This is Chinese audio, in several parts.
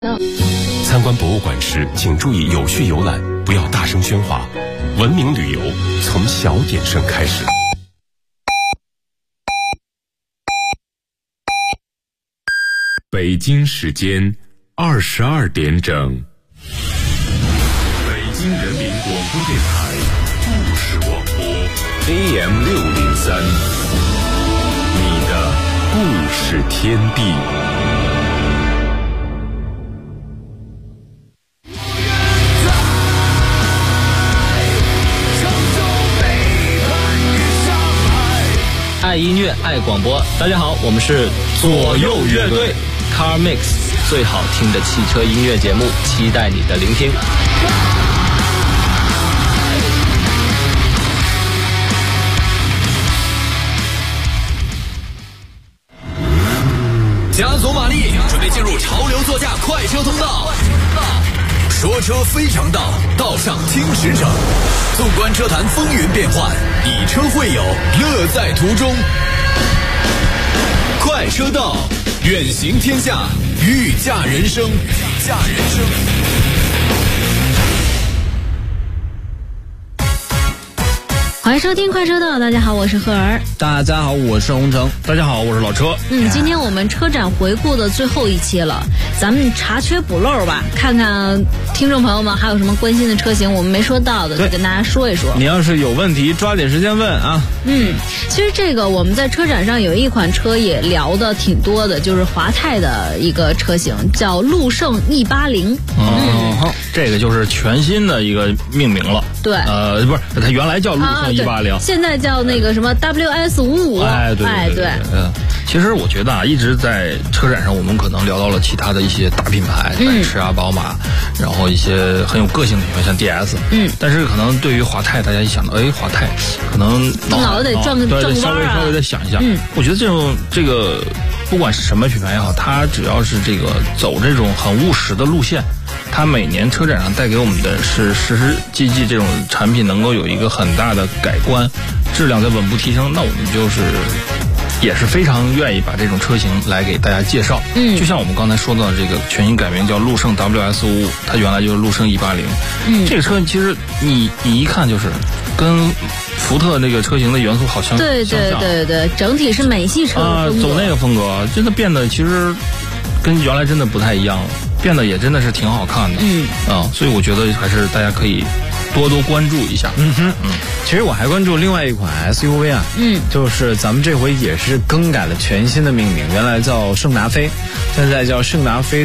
参观博物馆时，请注意有序游览，不要大声喧哗。文明旅游从小点声开始。 北京时间22点整。北京人民广播电台故事广播 AM603，你的故事天地。 爱音乐，爱广播。大家好，我们是左右乐队 Car Mix， 最好听的汽车音乐节目，期待你的聆听。 加足马力，准备进入潮流座驾快车通道。说车非常道，道上听驰骋。纵观车坛风云变幻，以车会友，乐在途中。快车道，远行天下，御驾人生。御驾人生。 欢迎收听快车道，大家好，我是赫儿。 大家好，我是洪城。大家好，我是老车。 今天我们车展回顾的最后一期了，咱们查缺补漏吧，看看听众朋友们还有什么关心的车型我们没说到的，就跟大家说一说。 你要是有问题，抓紧时间问啊。 其实这个我们在车展上有一款车也聊的挺多的，就是华泰的一个车型，叫陆胜 E80。 这个就是全新的一个命名了。 对， 不是，它原来叫陆胜180， 现在叫那个什么 WS55。对。 其实我觉得啊，一直在车展上，我们可能聊到了其他的一些大品牌，奔驰啊、宝马，然后一些很有个性的品牌，像 DS。但是可能对于华泰，大家一想到，华泰，可能脑子得转个弯啊， 稍微的想一下。我觉得这个不管是什么品牌也好，它只要是这个走这种很务实的路线，它每年车展上带给我们的是实实际际这种产品能够有一个很大的改观，质量在稳步提升，那我们也是非常愿意把这种车型来给大家介绍。就像我们刚才说到的这个全新改名叫陆胜 WS55， 它原来就是陆胜180。这个车其实你一看就是跟福特那个车型的元素好像对，整体是美系车的风格， 走那个风格，真的变得其实跟原来真的不太一样了，变得也真的是挺好看的。所以我觉得还是大家可以多多关注一下。 其实我还关注另外一款 SUV 啊，就是咱们这回也是更改了全新的命名，原来叫圣达菲，现在叫圣达菲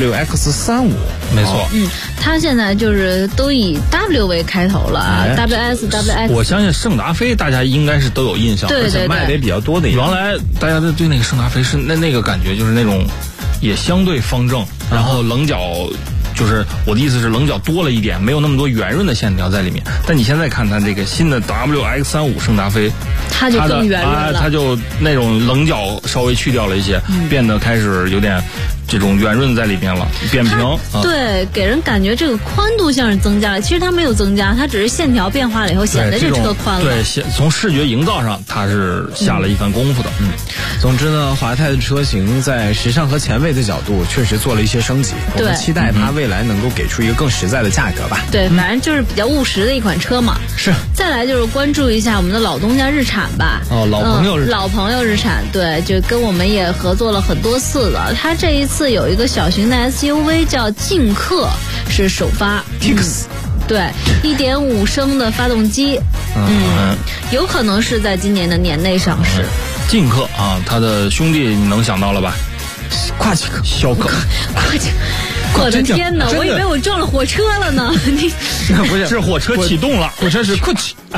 WX35。 没错， 它现在就是都以 W 为开头了啊，WX。 我相信圣达菲大家应该是都有印象， 对， 而且卖的也比较多的。 原来大家对那个圣达菲是那个感觉，就是那种也相对方正，然后棱角。就是我的意思是棱角多了一点，没有那么多圆润的线条在里面。但你现在看它这个新的 WX35 圣达菲， 它就更圆润了， 它就那种棱角稍微去掉了一些，变得开始有点这种圆润在里边了，扁平。 对，给人感觉这个宽度像是增加了，其实它没有增加，它只是线条变化了以后显得这车宽了。 对，从视觉营造上它是下了一番功夫的。 总之呢，华泰的车型在时尚和前卫的角度确实做了一些升级，我们期待它未来能够给出一个更实在的价格吧。 对，反正就是比较务实的一款车嘛。 是。 再来就是关注一下我们的老东家日产吧。 老朋友日产，对，就跟我们也合作了很多次了。它这一次有一个小型的 SUV 叫劲客，是首发 Kicks。 对，1.5升的发动机，有可能是在今年的年内上市。 劲客啊，他的兄弟你能想到了吧？ 跨几个逍客， 我的天哪！我以为我撞了火车了呢。 不是火车启动了， 火车是矿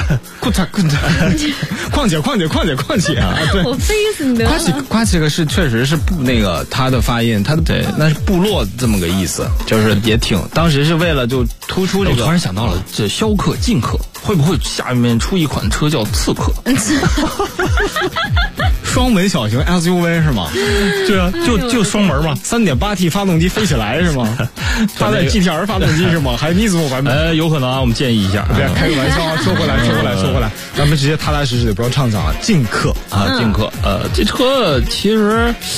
姐啊！对， 我飞死你得了。 跨几个是确实是那个他的发音，他的对，那是部落这么个意思，就是也挺当时是为了就突出这个。 我突然想到了，这逍客、劲客会不会下面出一款车叫刺客？ 双门小型 SUV 是吗？ 对啊，就双门嘛 ，3.8T 发动机飞起来是吗？它在 GTR 发动机是吗？还是 Nismo 版本？ 有可能啊，我们建议一下。 别开个玩笑啊！说回来，咱们直接踏踏实实的不要畅想了。劲客啊， 劲客，这车其实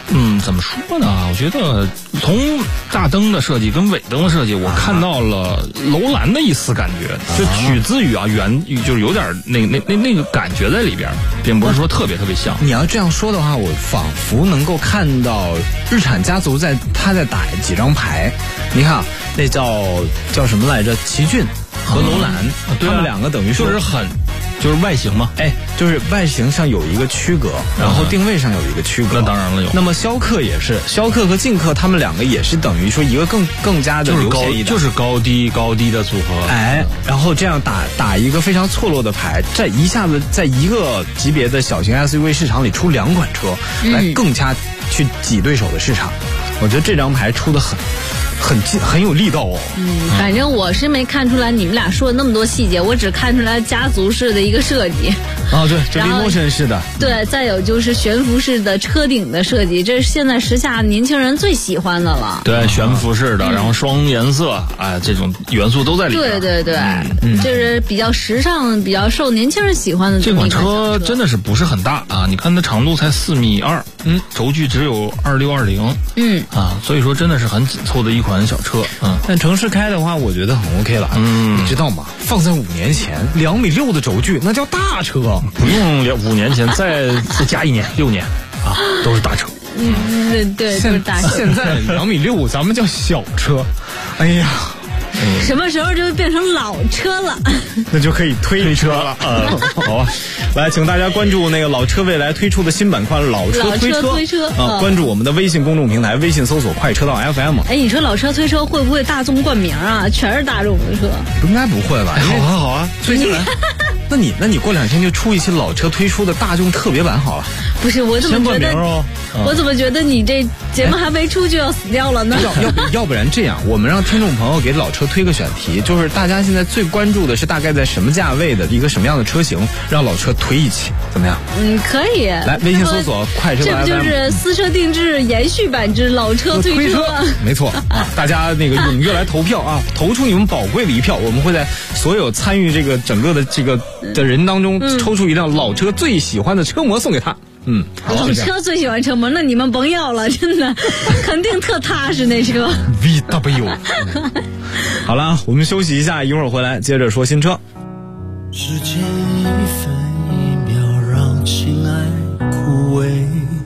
怎么说呢？我觉得从大灯的设计跟尾灯的设计，我看到了楼兰的一丝感觉，就取自于就是有点那个感觉在里边，并不是说特别像。 你要这样说的话，我仿佛能够看到日产家族他在打几张牌。你看那叫什么来着？奇骏和楼兰，他们两个等于说就是外形嘛， 就是外形上有一个区隔，然后定位上有一个区隔。 那当然了有。 那么逍客也是，逍客和劲客他们两个也是等于说一个更加的流线一点， 就是高低的组合。 然后这样打一个非常错落的牌，这一下子在一个级别的小型 SUV 市场里出2款车，来更加去挤对手的市场。我觉得这张牌出的很有力道哦。 反正我是没看出来你们俩说的那么多细节，我只看出来家族式的一个设计。 对，这是莫森式的。 对，再有就是悬浮式的车顶的设计，这是现在时下年轻人最喜欢的了。 对，悬浮式的，然后双颜色，这种元素都在里面。 对，这是比较时尚、比较受年轻人喜欢的这款车真的是不是很大啊？你看它长度才4.2米，轴距只有2620，所以说真的是很紧凑的一款小车。 但城市开的话，我觉得很 OK 了。你知道吗？放在5年前，2.6米的轴距那叫大车。 不用5年前，再加1年，6年都是大车。 对， 现在2.6米，咱们叫小车。哎呀， 什么时候就会变成老车了？ 那就可以推车了。好吧，来，请大家关注那个老车未来推出的新板块老车推车关注我们的微信公众平台，微信搜索快车道 FM。 你说老车推车会不会大众冠名啊？全是大众的车？ 应该不会吧？好啊，推进来。那你过2天就出一期老车推出的大众特别版好了。 不是，我怎么觉得我怎么觉得你这节目还没出就要死掉了呢？ 要不然这样，我们让听众朋友给老车推个选题，就是大家现在最关注的是大概在什么价位的一个什么样的车型，让老车推一期，怎么样？ 可以。 来，微信搜索快车道 FM。 这不就是私车定制延续版之老车推车？ 没错大家那个踊跃来投票投出你们宝贵的一票，我们会在所有参与这个整个的的人当中抽出一辆老车最喜欢的车模送给他。 老车最喜欢车模，那你们甭要了，真的，肯定特踏实那车。 VW。好了，我们休息一下，一会儿回来接着说新车。 时间1分1秒让情爱枯萎，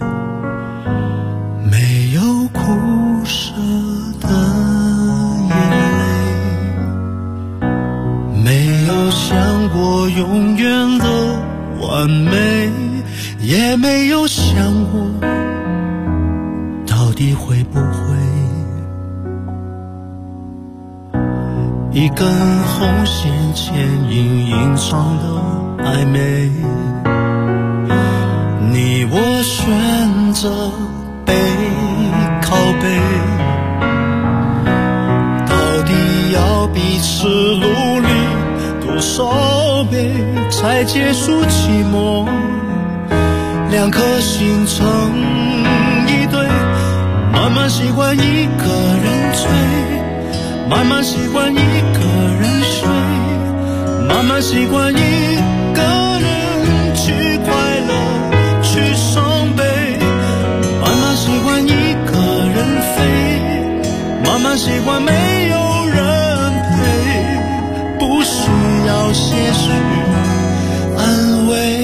没有苦涩的眼泪，没有想过永远的完美，也没有想过到底会不会。一根红线牵引隐藏的暧昧，你我选择背靠背，到底要彼此努力多少倍才结束寂寞？2颗心成一对，慢慢习惯一个人追，慢慢习惯一个人睡，慢慢习惯一个人去快乐去伤悲，慢慢习惯一个人飞，慢慢习惯没有人陪，不需要些许安慰。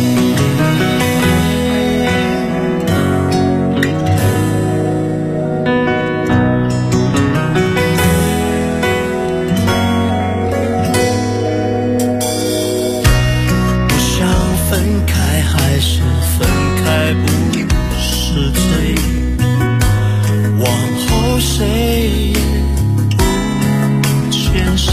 谁也不欠谁，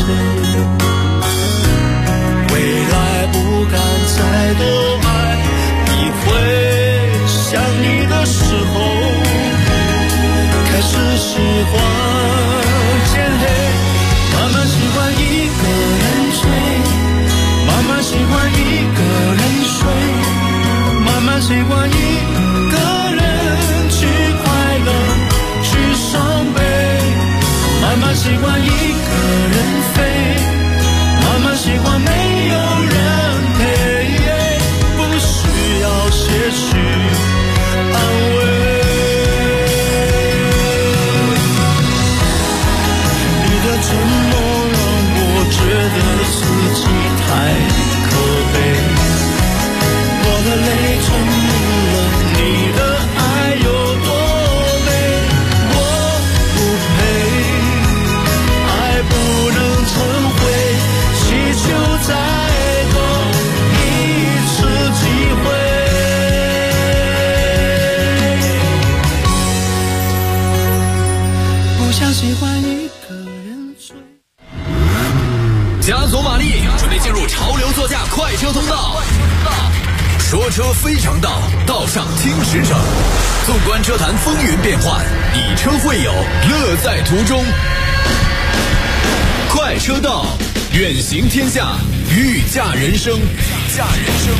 未来不敢再多爱一回，想你的时候开始喜欢渐黑，慢慢习惯一个人追，慢慢习惯一个人睡，慢慢习惯一个人去快乐去伤悲，慢慢习惯一个人飞，慢慢习惯没有人陪，不需要些许安慰。 不想喜欢一个人追。 加索马力准备进入潮流座驾快车通道，说车非常道，道上听实诚。纵观车坛风云变幻，以车会友，乐在途中。快车道，远行天下，御驾人生，御驾人生。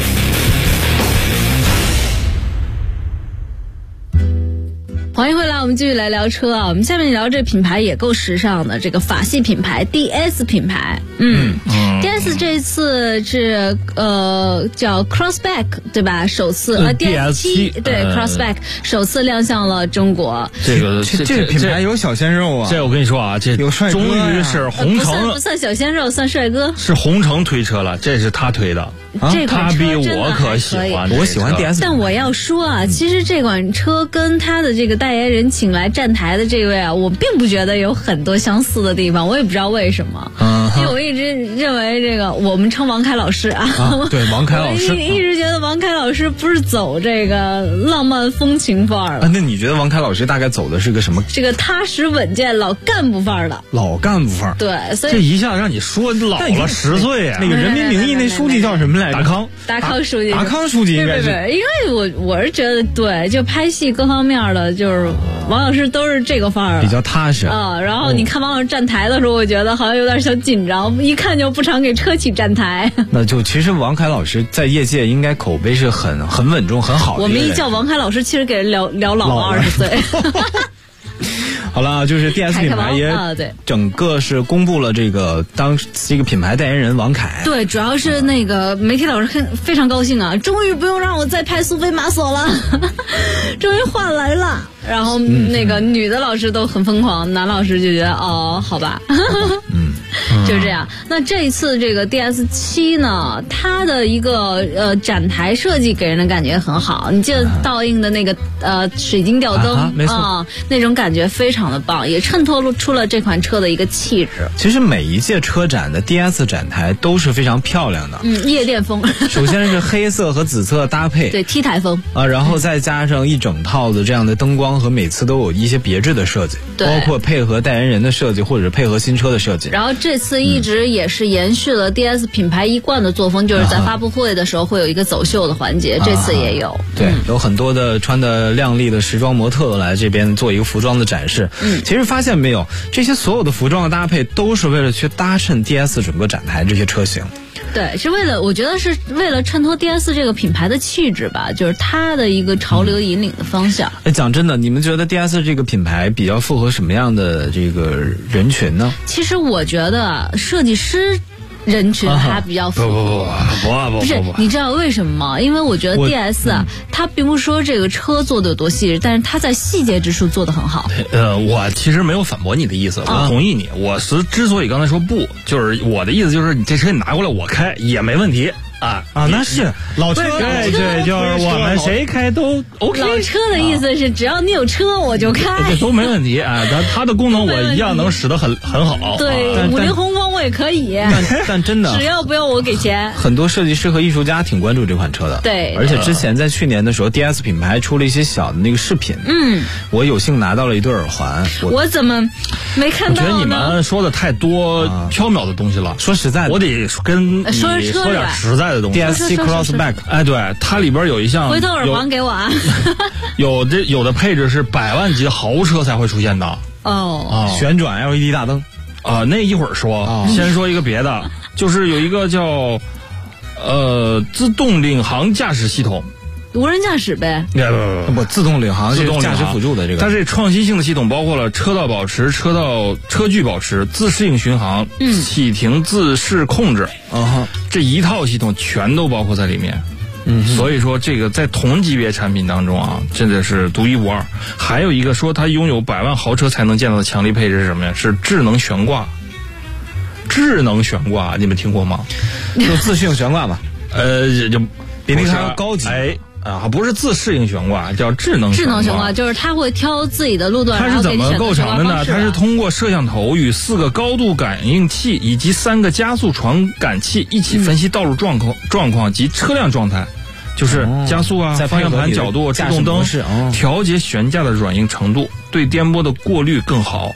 欢迎回来，我们继续来聊车啊。我们下面聊这品牌也够时尚的，这个法系品牌 DS 品牌。DS 这次是叫 Crossback 对吧？首次DS7 对 Crossback 首次亮相了中国。 这个品牌有小鲜肉啊！ 这我跟你说啊，这有帅哥终于是红城不算小鲜肉，算帅哥。 是红城推车了，这是他推的。他比我可喜欢， 我喜欢 DS。 但我要说啊，其实这款车跟他的这个代言人请来站台的这位啊，我并不觉得有很多相似的地方，我也不知道为什么。因为我一直认为这个我们称王凯老师啊对王凯老师， 我一直觉得王凯老师不是走这个浪漫风情范儿了。 那你觉得王凯老师大概走的是个什么？ 这个踏实稳健老干部范儿的。 老干部范儿。 对，所以这一下让你说老了10岁啊！ 那个人民名义那书记叫什么来着？ 达康书记。 达康书记应该是。 因为我是觉得对，就拍戏各方面的，就是王老师都是这个范儿， 比较踏实啊。然后你看王老师站台的时候，我觉得好像有点小紧张，一看就不常给车企站台。 那就其实王凯老师在业界应该口碑是很稳重很好的。 我们一叫王凯老师，其实给人聊老了20岁。 好了，就是 DS 品牌也整个是公布了这个这个品牌代言人王凯。 对，主要是那个媒体老师非常高兴啊，终于不用让我再拍苏菲玛索了，终于换来了。然后那个女的老师都很疯狂，男老师就觉得哦，好吧。就这样。那这一次这个 DS7 呢，它的一个展台设计给人的感觉很好。你记得倒映的那个水晶吊灯没错那种感觉非常的棒，也衬托出了这款车的一个气质。 其实每一届车展的 DS 展台都是非常漂亮的。 夜店风。 首先是黑色和紫色搭配， 对 T 台风啊，然后再加上一整套的这样的灯光和每次都有一些别致的设计，包括配合代言人的设计或者配合新车的设计。 然后这次一直也是延续了 DS 品牌一贯的作风，就是在发布会的时候会有一个走秀的环节，这次也有。 对，有很多的穿的靓丽的时装模特来这边做一个服装的展示。其实发现没有，这些所有的服装的搭配都是为了去搭衬 DS 整个展台这些车型。 对，是为了，我觉得是为了衬托 DS 这个品牌的气质吧，就是它的一个潮流引领的方向。 讲真的，你们觉得 DS 这个品牌比较符合什么样的这个人群呢？ 其实我觉得设计师人群还比较符合。不是，你知道为什么吗？因为我觉得 DS 啊，它并不是说这个车做的有多细致，但是它在细节之处做得很好。 我其实没有反驳你的意思，我同意你。我之所以刚才说不，就是我的意思就是你这车你拿过来我开也没问题。 那是老车， 对，就是我们谁开都 OK。 老车的意思是只要你有车我就开， 这都没问题啊。它的功能我一样能使得很好。 对，50宏光我也可以。 但真的， 只要不要我给钱。 很多设计师和艺术家挺关注这款车的。 对， 而且之前在去年的时候 ，DS 品牌出了一些小的那个饰品。我有幸拿到了一对耳环。 我怎么没看到呢？ 我觉得你们说的太多缥缈的东西了。 说实在的， 我得跟你说点实在的东西。 DS7 Crossback， 对，它里边有一项， 回头耳环给我啊。 有的配置是100万级豪车才会出现的。 旋转 LED 大灯。 那一会儿说，先说一个别的，就是有一个叫自动领航驾驶系统。 无人驾驶呗？ 不，自动领航是驾驶辅助的这个。 它这创新性的系统包括了车道保持、车距保持、自适应巡航、启停自适控制。这一套系统全都包括在里面。所以说这个在同级别产品当中啊，真的是独一无二。还有一个说它拥有100万豪车才能见到的强力配置是什么呀？是智能悬挂。智能悬挂你们听过吗？ 就自适应悬挂吧。 就比那个还要高级。 不是自适应悬挂，叫智能悬挂，就是它会挑自己的路段。 它是怎么构成的呢？它是通过摄像头与4个高度感应器以及3个加速传感器一起分析道路状况及车辆状态，就是加速方向盘角度、制动灯，调节悬架的软硬程度，对颠簸的过滤更好。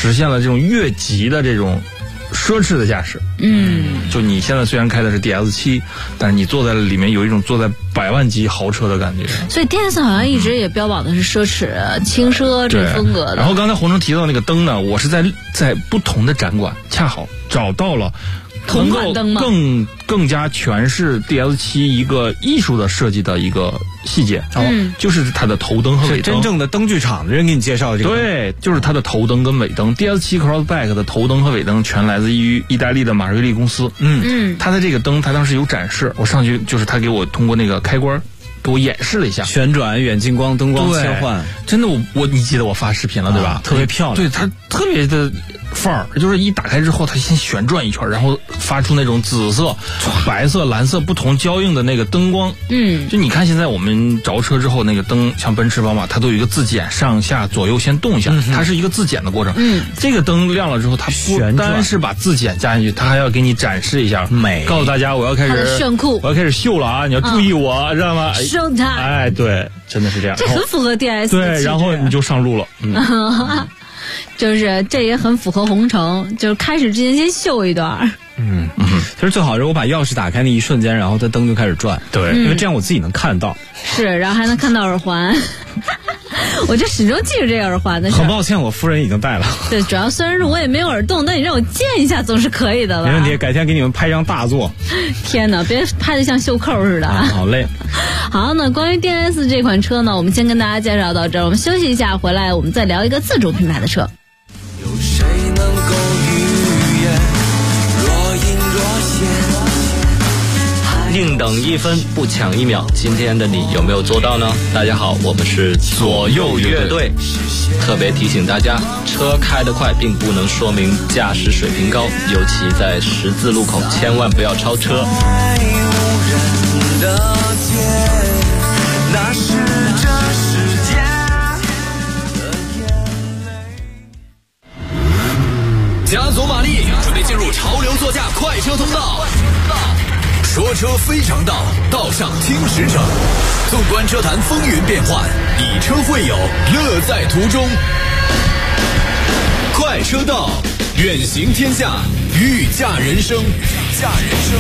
实现了这种越级的这种奢侈的驾驶。就你现在虽然开的是 DS7， 但是你坐在里面有一种坐在100万级豪车的感觉。 所以 DS 好像一直也标榜的是奢侈、轻奢这风格的。 然后刚才洪城提到那个灯呢，我是在不同的展馆恰好找到了同款灯吗？ 更加诠释 DS7 一个艺术的设计的一个细节，就是它的头灯和尾灯。 真正的灯具厂的人给你介绍这个。 对，就是它的头灯跟尾灯。DS7 Crossback 的头灯和尾灯全来自于意大利的马瑞利公司。它的这个灯，它当时有展示，我上去就是他给我通过那个开关给我演示了一下， 旋转、远近光、灯光切换， 真的你记得我发视频了对吧？ 特别漂亮。 对，它特别的范儿，就是一打开之后，它先旋转一圈，然后发出那种紫色、白色、蓝色不同交映的那个灯光。就你看现在我们着车之后，那个灯像奔驰、宝马，它都有一个自检，上下左右先动一下，它是一个自检的过程。这个灯亮了之后，它不单是把自检加进去，它还要给你展示一下，告诉大家我要开始炫酷， 我要开始秀了啊！你要注意我，知道吗？ 秀它。 哎，对，真的是这样。 这很符合 DS 的对，然后你就上路了。 就是这也很符合红城，就是开始之前先秀一段。 其实最好是我把钥匙打开那一瞬间，然后它灯就开始转。 对， 因为这样我自己能看到。 是，然后还能看到耳环。我就始终记着这个耳环的事。 很抱歉，我夫人已经戴了。 对，主要虽然是我也没有耳洞，但你让我见一下总是可以的吧？ 没问题，改天给你们拍张大作。 天哪，别拍得像袖扣似的。 好嘞。 好，那关于 DS 这款车呢，我们先跟大家介绍到这儿，我们休息一下，回来我们再聊一个自主品牌的车。 有谁能够预言若隐若现？ 宁等1分不抢1秒，今天的你有没有做到呢？大家好，我们是左右乐队，特别提醒大家，车开得快并不能说明驾驶水平高，尤其在十字路口千万不要超车。 那是这世界的眼泪。 加足马力，准备进入潮流座驾快车通道。说车非常道，道上听实诚。纵观车坛风云变幻，以车会友，乐在途中。快车道，远行天下，御驾人生。御驾人生。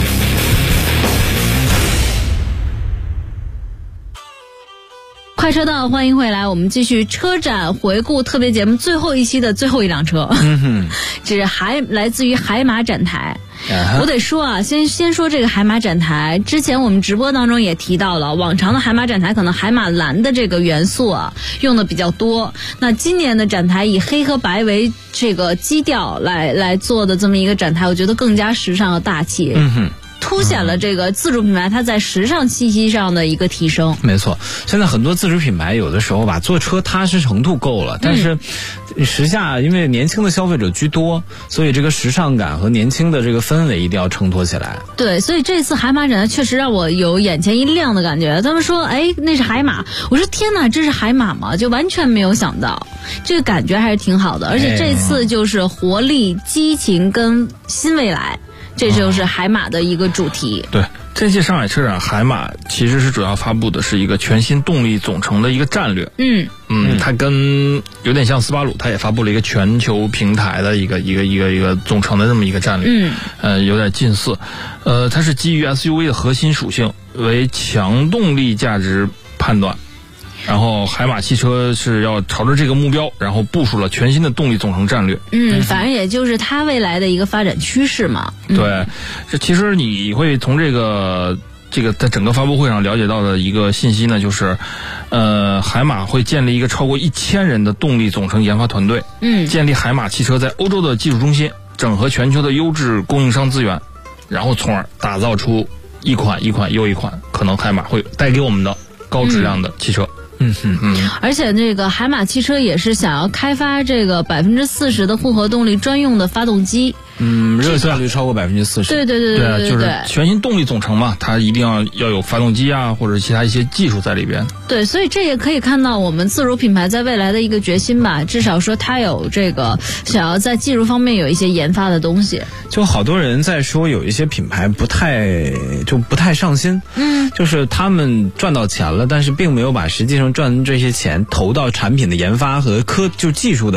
快车道，欢迎回来，我们继续车展回顾特别节目最后一期的最后一辆车。这是来自于海马展台。我得说啊，先说这个海马展台。之前我们直播当中也提到了，往常的海马展台可能海马蓝的这个元素啊用的比较多。那今年的展台以黑和白为这个基调来做的这么一个展台，我觉得更加时尚和大气。凸显了这个自主品牌它在时尚气息上的一个提升。 没错，现在很多自主品牌有的时候吧，做车踏实程度够了，但是时下因为年轻的消费者居多，所以这个时尚感和年轻的这个氛围一定要衬托起来。 对，所以这次海马展呢，确实让我有眼前一亮的感觉。他们说，哎，那是海马，我说天哪，这是海马吗？就完全没有想到，这个感觉还是挺好的。而且这次就是活力、激情跟新未来。这就是海马的一个主题。 对，这届上海车展，海马其实是主要发布的是一个全新动力总成的一个战略。它跟有点像斯巴鲁，它也发布了一个全球平台的一个总成的这么一个战略。有点近似。它是基于 SUV 的核心属性为强动力价值判断。然后海马汽车是要朝着这个目标，然后部署了全新的动力总成战略。 反正也就是它未来的一个发展趋势嘛。 对，这其实你会从这个在整个发布会上了解到的一个信息呢，就是海马会建立一个超过1000人的动力总成研发团队。建立海马汽车在欧洲的技术中心，整合全球的优质供应商资源，然后从而打造出一款又一款可能海马会带给我们的高质量的汽车。 而且这个海马汽车也是想要开发这个40%的复合动力专用的发动机。 热效率超过40%。 对， 就是全新动力总成嘛，它一定要有发动机啊，或者其他一些技术在里边。 对，所以这也可以看到我们自主品牌在未来的一个决心吧，至少说它有这个想要在技术方面有一些研发的东西。 就好多人在说有一些品牌不太上心，就是他们赚到钱了，但是并没有把实际上赚这些钱投到产品的研发和技术的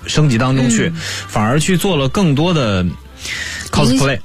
升级当中去，反而去做了更多的 cosplay。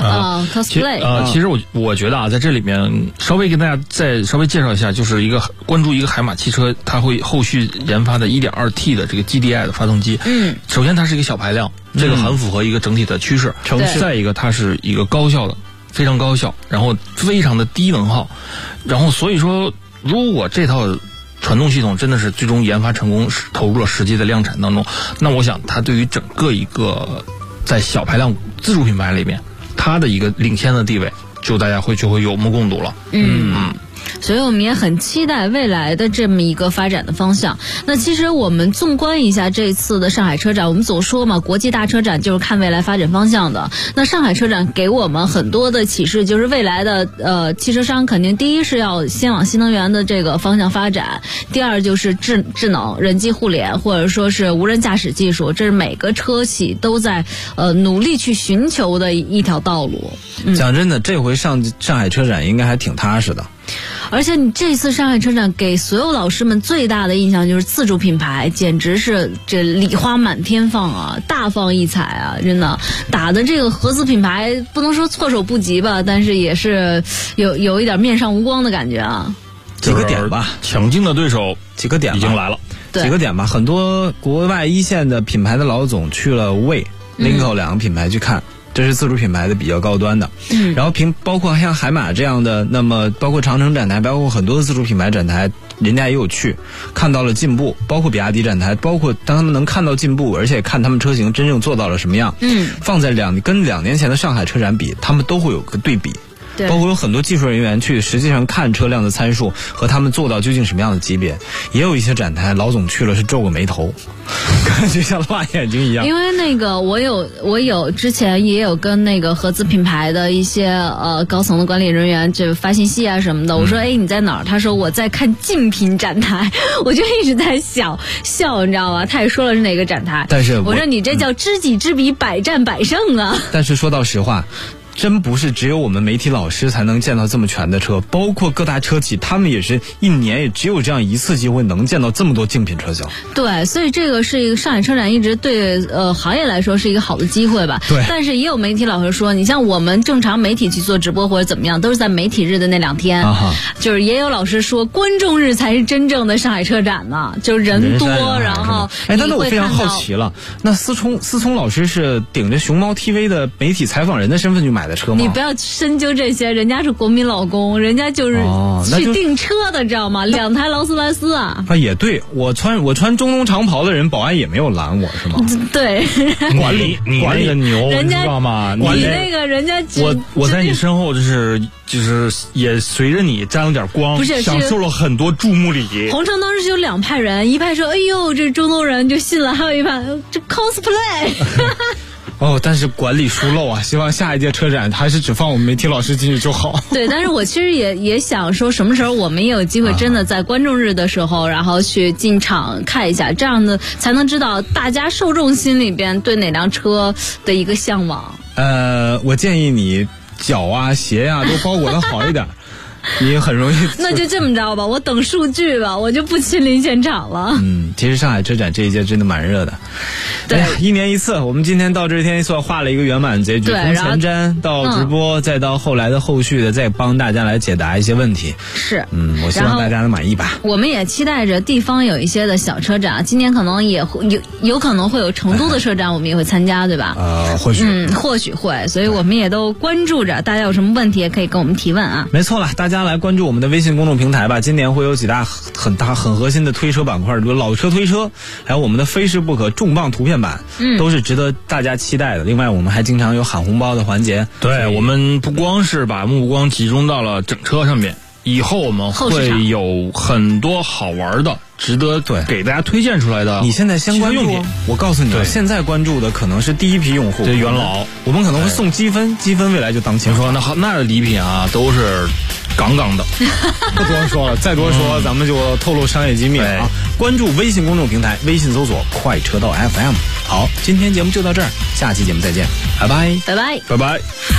cosplay。 其实我觉得啊，在这里面稍微跟大家再稍微介绍一下，就是关注一个海马汽车，它会后续研发的 1.2T 的这个 GDI 的发动机。首先它是一个小排量，这个很符合一个整体的趋势。再一个，它是一个高效的，非常高效，然后非常的低能耗，然后所以说，如果这套传动系统真的是最终研发成功，投入了实际的量产当中，那我想它对于整个一个在小排量自主品牌里面，它的一个领先的地位，就大家就会有目共睹了。 所以我们也很期待未来的这么一个发展的方向。那其实我们纵观一下这次的上海车展，我们总说嘛，国际大车展就是看未来发展方向的。那上海车展给我们很多的启示，就是未来的汽车商肯定第一是要先往新能源的这个方向发展，第二就是智能、人机互联，或者说是无人驾驶技术，这是每个车企都在努力去寻求的一条道路。 讲真的，这回上海车展应该还挺踏实的。 而且你这次上海车展给所有老师们最大的印象就是自主品牌简直是这礼花满天放啊，大放异彩啊，真的打的这个合资品牌不能说措手不及吧，但是也是有一点面上无光的感觉啊。 几个点吧， 强劲的对手几个点已经来了， 几个点吧。很多国外一线的品牌的老总去了Linko 两个品牌去看。这是自主品牌的比较高端的，然后包括像海马这样的，那么包括长城展台，包括很多的自主品牌展台，人家也有去，看到了进步，包括比亚迪展台，包括当他们能看到进步，而且看他们车型真正做到了什么样，放在跟2年前的上海车展比，他们都会有个对比。包括有很多技术人员去实际上看车辆的参数和他们做到究竟什么样的级别，也有一些展台老总去了是皱个眉头，感觉像辣眼睛一样。 因为那个我有之前也有跟那个合资品牌的一些高层的管理人员就发信息啊什么的，我说你在哪儿？他说我在看竞品展台，我就一直在笑，你知道吗？他也说了是哪个展台， 但是我说你这叫知己知彼，百战百胜啊。 但是说到实话，真不是只有我们媒体老师才能见到这么全的车，包括各大车企，他们也是一年也只有这样一次机会能见到这么多竞品车型。 对，所以这个是一个上海车展一直对行业来说是一个好的机会吧。 对。 但是也有媒体老师说，你像我们正常媒体去做直播或者怎么样，都是在媒体日的那2天。就是也有老师说，观众日才是真正的上海车展呢，就是人多，然后但是我非常好奇了，那思聪老师是顶着熊猫 TV 的媒体采访人的身份去买的车吗？ 你不要深究这些，人家是国民老公，人家就是去订车的，知道吗？2台劳斯莱斯啊！ 也对，我穿中东长袍的人，保安也没有拦我，是吗？ 对， 管理你那个牛，你知道吗？ 你那个人家我在你身后就是也随着你沾了点光， 不是享受了很多注目礼。 红城当时就有2派人，一派说哎呦这中东人就信了，还有一派这 cosplay。 但是管理疏漏啊，希望下一届车展还是只放我们媒体老师进去就好。 对，但是我其实也想说，什么时候我们也有机会真的在观众日的时候，然后去进场看一下，这样的才能知道大家受众心里边对哪辆车的一个向往。 我建议你脚啊鞋啊都包裹得好一点。你很容易那就这么着吧，我等数据吧，我就不亲临现场了。 其实上海车展这一届真的蛮热的。 对 ，1年一次，我们今天到这天算画了一个圆满结局，从前瞻到直播，再到后来的后续的，再帮大家来解答一些问题。 是， 我希望大家能满意吧。 我们也期待着地方有一些的小车展，今年可能也会有可能会有成都的车展，我们也会参加，对吧？ 或许会，所以我们也都关注着，大家有什么问题也可以跟我们提问啊。 没错了，大家来关注我们的微信公众平台吧。今年会有几大很核心的推车板块，比如老车推车，还有我们的非试不可重磅图片版，都是值得大家期待的。另外，我们还经常有喊红包的环节。 对，我们不光是把目光集中到了整车上面，以后我们会有很多好玩的值得给大家推荐出来的。 你现在先关注，我告诉你，现在关注的可能是第一批用户， 这元老， 我们可能会送积分，积分未来就当钱。 说那礼品啊，都是杠杠的。 不多说了，再多说咱们就透露商业机密了啊！关注微信公众平台，微信搜索快车道 FM。好，今天节目就到这儿，下期节目再见，拜拜， 拜拜， 拜拜。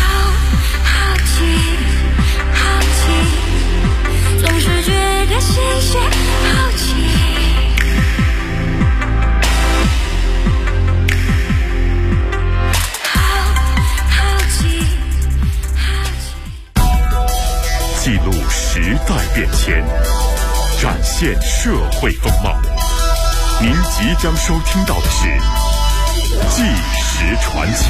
总是觉得新鲜好奇， 代变迁，展现社会风貌。您即将收听到的是《纪实传奇》。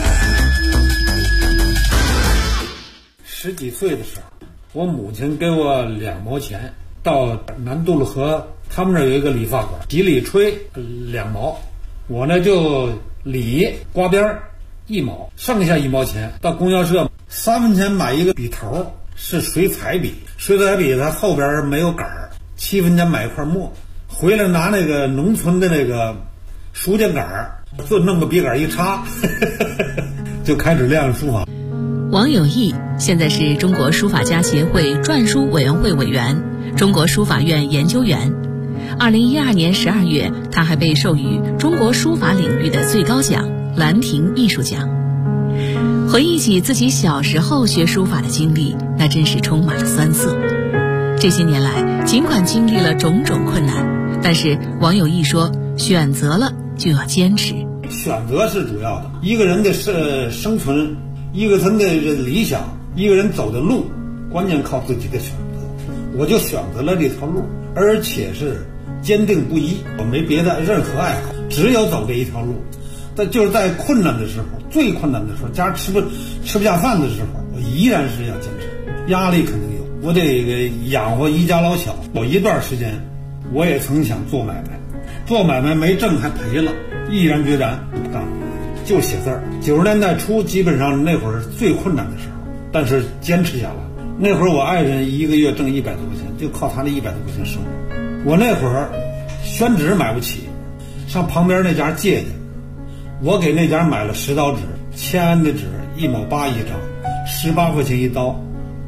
10几岁的时候，我母亲给我2毛钱，到南杜勒河，他们那儿有一个理发馆，几里吹2毛，我呢就理刮边1毛，剩下1毛钱到供销社3分钱买一个笔头，是水彩笔，水彩笔它后边没有杆儿，7分钱买一块墨，回来拿那个农村的那个书架杆儿，就弄个笔杆一插就开始练书法。 王有义现在是中国书法家协会篆书委员会委员、中国书法院研究员。2012年12月，他还被授予中国书法领域的最高奖兰亭艺术奖。回忆起自己小时候学书法的经历，那真是充满了酸涩。这些年来，尽管经历了种种困难，但是王有义说，选择了就要坚持。 选择是主要的，一个人的生存，一个人的理想，一个人走的路，关键靠自己的选择。我就选择了这条路，而且是坚定不移，我没别的任何爱好，只有走这一条路。但就是在困难的时候，最困难的时候，家吃不下饭的时候，我依然是要坚持。压力肯定有，我得养活一家老小。有一段时间，我也曾想做买卖，做买卖没挣还赔了，毅然决然不干了，就写字儿。90年代初，基本上那会儿是最困难的时候，但是坚持下来。那会儿我爱人一个月挣100多块钱，就靠他那100多块钱生活。我那会儿宣纸买不起，上旁边那家借去。我给那家买了10刀纸，签安的纸1毛8一张，18块钱一刀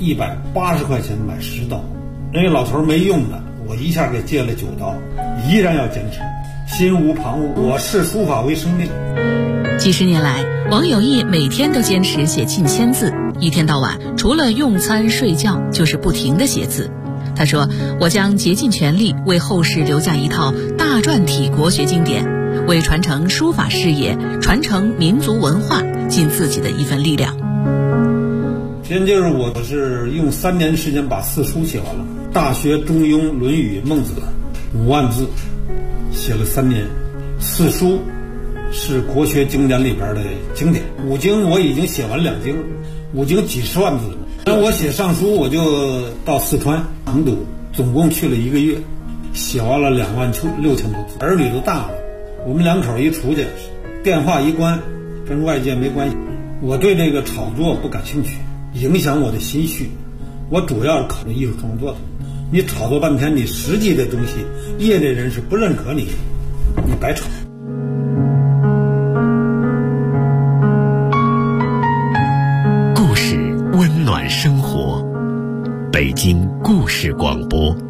，180块钱买10刀。人家老头没用的，我一下给借了9刀，依然要坚持，心无旁骛，我视书法为生命。 几十年来，王有义每天都坚持写近1000字，一天到晚除了用餐睡觉就是不停地写字。他说，我将竭尽全力为后世留下一套大篆体国学经典，为传承书法事业、传承民族文化尽自己的一份力量。 现在就是我是用3年时间把4书写完了，《大学》《中庸》《论语》《孟子》5万字，写了3年。4书是国学经典里边的经典，5经我已经写完2经，5经几十万字了。那我写上书，我就到四川成都，总共去了1个月，写完了26000多字。儿女都大了，我们2口一出去，电话一关，跟外界没关系。我对这个炒作不感兴趣，影响我的心绪。我主要是考虑艺术创作的。你炒作半天，你实际的东西，业内人士不认可你，你白炒。 故事温暖生活，北京故事广播。